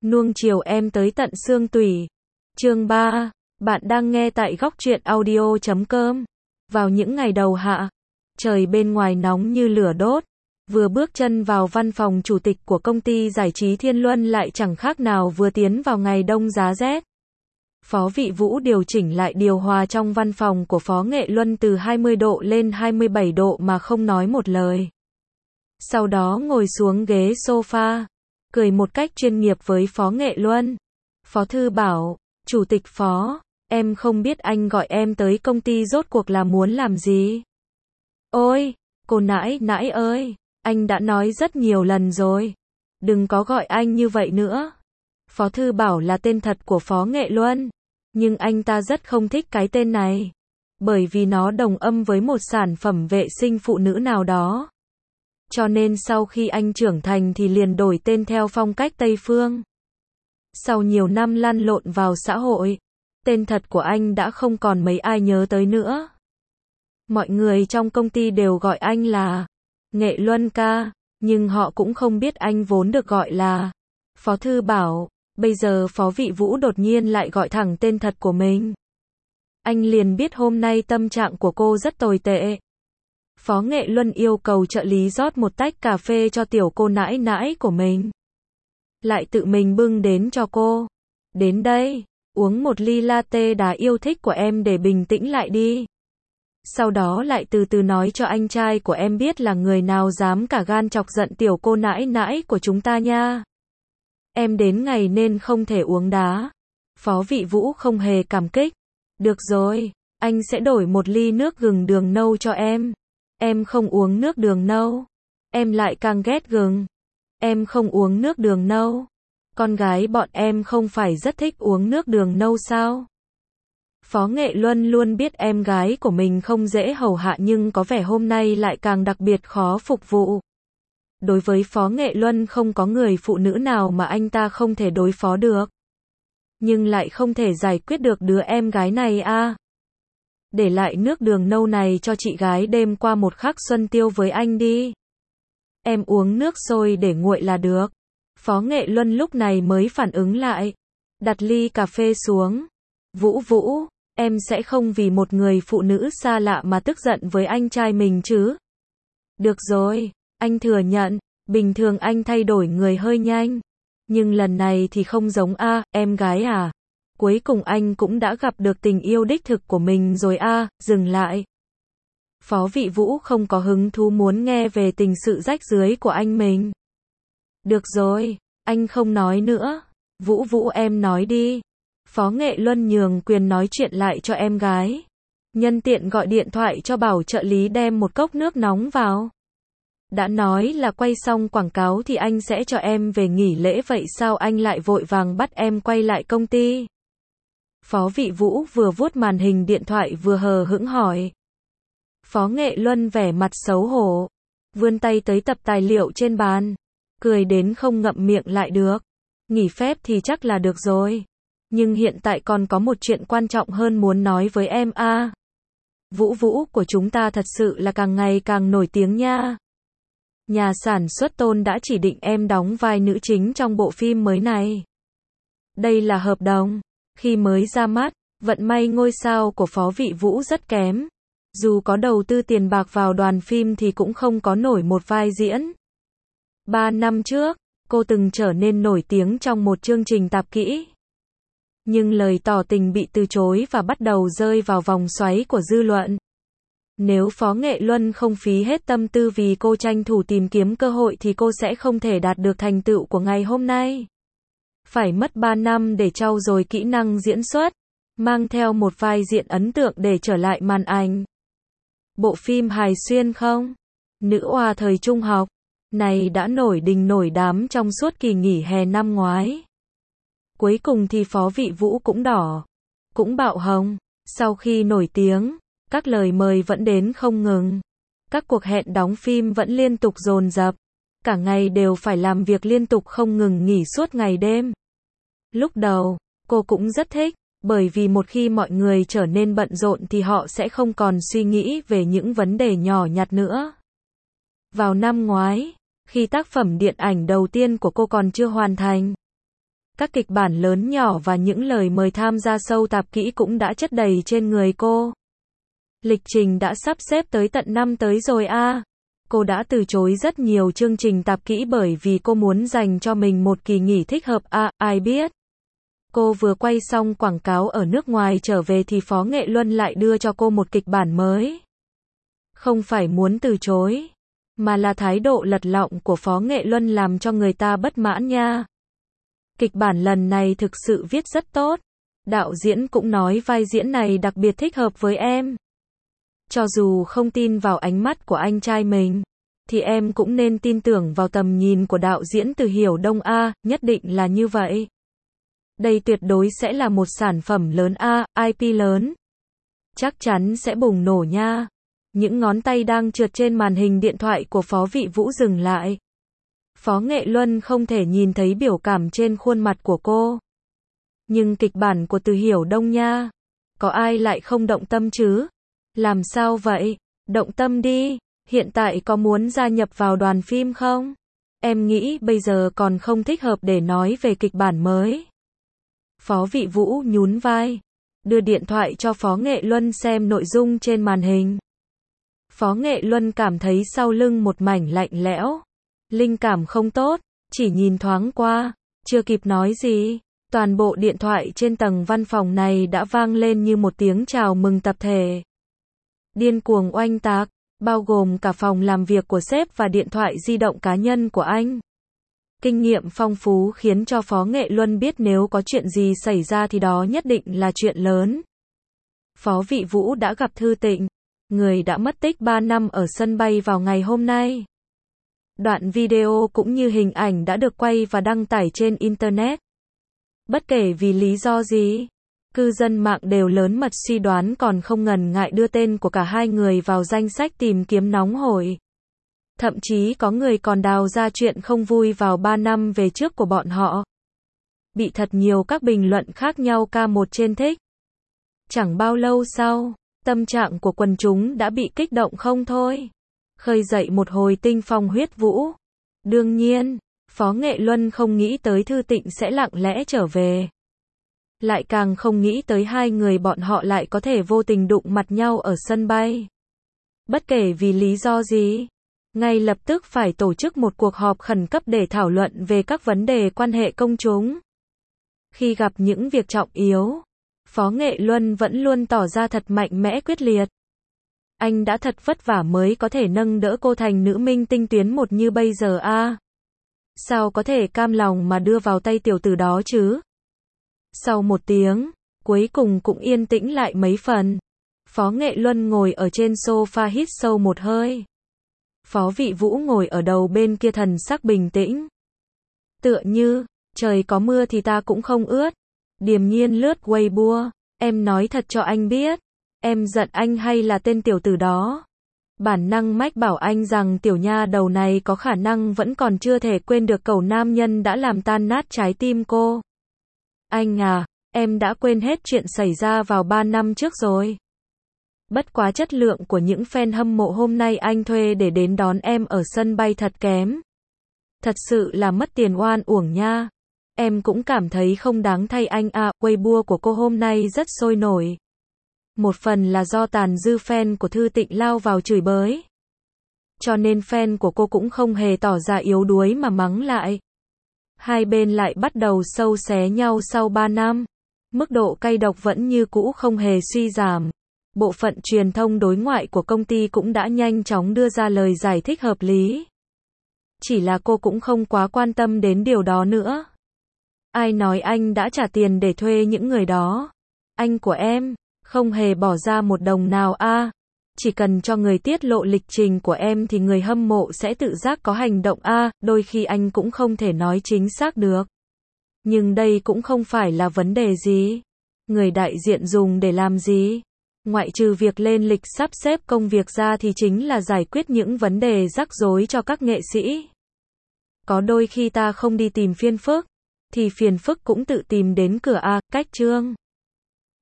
nuông chiều em tới tận xương tủy. Chương 3, bạn đang nghe tại góc truyện audio.com. Vào những ngày đầu hạ, trời bên ngoài nóng như lửa đốt. Vừa bước chân vào văn phòng chủ tịch của công ty giải trí Thiên Luân lại chẳng khác nào vừa tiến vào ngày đông giá rét. Phó Vị Vũ điều chỉnh lại điều hòa trong văn phòng của Phó Nghệ Luân từ 20 độ lên 27 độ mà không nói một lời. Sau đó ngồi xuống ghế sofa, cười một cách chuyên nghiệp với Phó Nghệ Luân. Phó Thư bảo, Chủ tịch Phó, em không biết anh gọi em tới công ty rốt cuộc là muốn làm gì. Ôi, cô nãi nãi ơi, anh đã nói rất nhiều lần rồi. Đừng có gọi anh như vậy nữa. Phó Thư bảo là tên thật của Phó Nghệ Luân, nhưng anh ta rất không thích cái tên này, bởi vì nó đồng âm với một sản phẩm vệ sinh phụ nữ nào đó. Cho nên sau khi anh trưởng thành thì liền đổi tên theo phong cách Tây Phương. Sau nhiều năm lăn lộn vào xã hội, tên thật của anh đã không còn mấy ai nhớ tới nữa. Mọi người trong công ty đều gọi anh là Nghệ Luân ca, nhưng họ cũng không biết anh vốn được gọi là Phó Thư bảo. Bây giờ Phó Vị Vũ đột nhiên lại gọi thẳng tên thật của mình. Anh liền biết hôm nay tâm trạng của cô rất tồi tệ. Phó Nghệ Luân yêu cầu trợ lý rót một tách cà phê cho tiểu cô nãi nãi của mình. Lại tự mình bưng đến cho cô. Đến đây, uống một ly latte đá yêu thích của em để bình tĩnh lại đi. Sau đó lại từ từ nói cho anh trai của em biết là người nào dám cả gan chọc giận tiểu cô nãi nãi của chúng ta nha. Em đến ngày nên không thể uống đá. Phó Vị Vũ không hề cảm kích. Được rồi, anh sẽ đổi một ly nước gừng đường nâu cho em. Em không uống nước đường nâu. Em lại càng ghét gừng. Em không uống nước đường nâu. Con gái bọn em không phải rất thích uống nước đường nâu sao? Phó Nghệ Luân luôn biết em gái của mình không dễ hầu hạ nhưng có vẻ hôm nay lại càng đặc biệt khó phục vụ. Đối với Phó Nghệ Luân không có người phụ nữ nào mà anh ta không thể đối phó được. Nhưng lại không thể giải quyết được đứa em gái này à. Để lại nước đường nâu này cho chị gái đêm qua một khắc xuân tiêu với anh đi. Em uống nước sôi để nguội là được. Phó Nghệ Luân lúc này mới phản ứng lại. Đặt ly cà phê xuống. Vũ Vũ, em sẽ không vì một người phụ nữ xa lạ mà tức giận với anh trai mình chứ. Được rồi, anh thừa nhận, bình thường anh thay đổi người hơi nhanh. Nhưng lần này thì không giống a, em gái à. Cuối cùng anh cũng đã gặp được tình yêu đích thực của mình rồi a, dừng lại. Phó Vị Vũ không có hứng thú muốn nghe về tình sự rách rưới của anh mình. Được rồi, anh không nói nữa. Vũ Vũ em nói đi. Phó Nghệ Luân nhường quyền nói chuyện lại cho em gái. Nhân tiện gọi điện thoại cho bảo trợ lý đem một cốc nước nóng vào. Đã nói là quay xong quảng cáo thì anh sẽ cho em về nghỉ lễ vậy sao anh lại vội vàng bắt em quay lại công ty? Phó Vị Vũ vừa vuốt màn hình điện thoại vừa hờ hững hỏi. Phó Nghệ Luân vẻ mặt xấu hổ, vươn tay tới tập tài liệu trên bàn, cười đến không ngậm miệng lại được. Nghỉ phép thì chắc là được rồi, nhưng hiện tại còn có một chuyện quan trọng hơn muốn nói với em a. Vũ Vũ của chúng ta thật sự là càng ngày càng nổi tiếng nha. Nhà sản xuất Tôn đã chỉ định em đóng vai nữ chính trong bộ phim mới này. Đây là hợp đồng. Khi mới ra mắt, vận may ngôi sao của Phó Vị Vũ rất kém. Dù có đầu tư tiền bạc vào đoàn phim thì cũng không có nổi một vai diễn. 3 năm trước, cô từng trở nên nổi tiếng trong một chương trình tạp kỹ. Nhưng lời tỏ tình bị từ chối và bắt đầu rơi vào vòng xoáy của dư luận. Nếu Phó Nghệ Luân không phí hết tâm tư vì cô tranh thủ tìm kiếm cơ hội thì cô sẽ không thể đạt được thành tựu của ngày hôm nay. Phải mất 3 năm để trau dồi kỹ năng diễn xuất, mang theo một vai diễn ấn tượng để trở lại màn ảnh. Bộ phim hài xuyên không? Nữ oa thời trung học này đã nổi đình nổi đám trong suốt kỳ nghỉ hè năm ngoái. Cuối cùng thì Phó Vị Vũ cũng đỏ, cũng bạo hồng. Sau khi nổi tiếng, các lời mời vẫn đến không ngừng. Các cuộc hẹn đóng phim vẫn liên tục dồn dập. Cả ngày đều phải làm việc liên tục không ngừng nghỉ suốt ngày đêm. Lúc đầu, cô cũng rất thích, bởi vì một khi mọi người trở nên bận rộn thì họ sẽ không còn suy nghĩ về những vấn đề nhỏ nhặt nữa. Vào năm ngoái, khi tác phẩm điện ảnh đầu tiên của cô còn chưa hoàn thành, Các kịch bản lớn nhỏ và những lời mời tham gia show tạp kỹ cũng đã chất đầy trên người cô. Lịch trình đã sắp xếp tới tận năm tới rồi a. Cô đã từ chối rất nhiều chương trình tạp kỹ bởi vì cô muốn dành cho mình một kỳ nghỉ thích hợp a, ai biết. Cô vừa quay xong quảng cáo ở nước ngoài trở về thì Phó Nghệ Luân lại đưa cho cô một kịch bản mới. Không phải muốn từ chối, mà là thái độ lật lọng của Phó Nghệ Luân làm cho người ta bất mãn nha. Kịch bản lần này thực sự viết rất tốt. Đạo diễn cũng nói vai diễn này đặc biệt thích hợp với em. Cho dù không tin vào ánh mắt của anh trai mình, thì em cũng nên tin tưởng vào tầm nhìn của đạo diễn Từ Hiểu Đông a, nhất định là như vậy. Đây tuyệt đối sẽ là một sản phẩm lớn a, IP lớn. Chắc chắn sẽ bùng nổ nha. Những ngón tay đang trượt trên màn hình điện thoại của Phó Vị Vũ dừng lại. Phó Nghệ Luân không thể nhìn thấy biểu cảm trên khuôn mặt của cô. Nhưng kịch bản của Từ Hiểu Đông nha. Có ai lại không động tâm chứ? Làm sao vậy? Động tâm đi. Hiện tại có muốn gia nhập vào đoàn phim không? Em nghĩ bây giờ còn không thích hợp để nói về kịch bản mới. Phó Vị Vũ nhún vai. Đưa điện thoại cho Phó Nghệ Luân xem nội dung trên màn hình. Phó Nghệ Luân cảm thấy sau lưng một mảnh lạnh lẽo. Linh cảm không tốt, chỉ nhìn thoáng qua, chưa kịp nói gì. Toàn bộ điện thoại trên tầng văn phòng này đã vang lên như một tiếng chào mừng tập thể. Điên cuồng oanh tạc, bao gồm cả phòng làm việc của sếp và điện thoại di động cá nhân của anh. Kinh nghiệm phong phú khiến cho Phó Nghệ Luân biết nếu có chuyện gì xảy ra thì đó nhất định là chuyện lớn. Phó Vị Vũ đã gặp Thư Tịnh, người đã mất tích 3 năm ở sân bay vào ngày hôm nay. Đoạn video cũng như hình ảnh đã được quay và đăng tải trên Internet. Bất kể vì lý do gì, cư dân mạng đều lớn mật suy đoán còn không ngần ngại đưa tên của cả hai người vào danh sách tìm kiếm nóng hổi. Thậm chí có người còn đào ra chuyện không vui vào 3 năm về trước của bọn họ. Bị thật nhiều các bình luận khác nhau ca một trên thích. Chẳng bao lâu sau, tâm trạng của quần chúng đã bị kích động không thôi. Khơi dậy một hồi tinh phong huyết vũ. Đương nhiên, Phó Nghệ Luân không nghĩ tới Thư Tịnh sẽ lặng lẽ trở về. Lại càng không nghĩ tới hai người bọn họ lại có thể vô tình đụng mặt nhau ở sân bay. Bất kể vì lý do gì, ngay lập tức phải tổ chức một cuộc họp khẩn cấp để thảo luận về các vấn đề quan hệ công chúng. Khi gặp những việc trọng yếu, Phó Nghệ Luân vẫn luôn tỏ ra thật mạnh mẽ quyết liệt. Anh đã thật vất vả mới có thể nâng đỡ cô thành nữ minh tinh tuyến một như bây giờ a. Sao có thể cam lòng mà đưa vào tay tiểu tử đó chứ? Sau một tiếng, cuối cùng cũng yên tĩnh lại mấy phần. Phó Nghệ Luân ngồi ở trên sofa hít sâu một hơi. Phó Vị Vũ ngồi ở đầu bên kia thần sắc bình tĩnh. Tựa như, trời có mưa thì ta cũng không ướt. Điềm nhiên lướt Weibo, em nói thật cho anh biết. Em giận anh hay là tên tiểu tử đó? Bản năng mách bảo anh rằng tiểu nha đầu này có khả năng vẫn còn chưa thể quên được cẩu nam nhân đã làm tan nát trái tim cô. Anh à, em đã quên hết chuyện xảy ra vào 3 năm trước rồi. Bất quá chất lượng của những fan hâm mộ hôm nay anh thuê để đến đón em ở sân bay thật kém. Thật sự là mất tiền oan uổng nha. Em cũng cảm thấy không đáng thay anh à. Weibo của cô hôm nay rất sôi nổi. Một phần là do tàn dư fan của Thư Tịnh lao vào chửi bới. Cho nên fan của cô cũng không hề tỏ ra yếu đuối mà mắng lại. Hai bên lại bắt đầu sâu xé nhau sau 3 năm. Mức độ cay độc vẫn như cũ không hề suy giảm. Bộ phận truyền thông đối ngoại của công ty cũng đã nhanh chóng đưa ra lời giải thích hợp lý. Chỉ là cô cũng không quá quan tâm đến điều đó nữa. Ai nói anh đã trả tiền để thuê những người đó? Anh của em không hề bỏ ra một đồng nào a. Chỉ cần cho người tiết lộ lịch trình của em thì người hâm mộ sẽ tự giác có hành động a. Đôi khi anh cũng không thể nói chính xác được. Nhưng đây cũng không phải là vấn đề gì. Người đại diện dùng để làm gì? Ngoại trừ việc lên lịch sắp xếp công việc ra thì chính là giải quyết những vấn đề rắc rối cho các nghệ sĩ. Có đôi khi ta không đi tìm phiền phức, thì phiền phức cũng tự tìm đến cửa a. Cách chương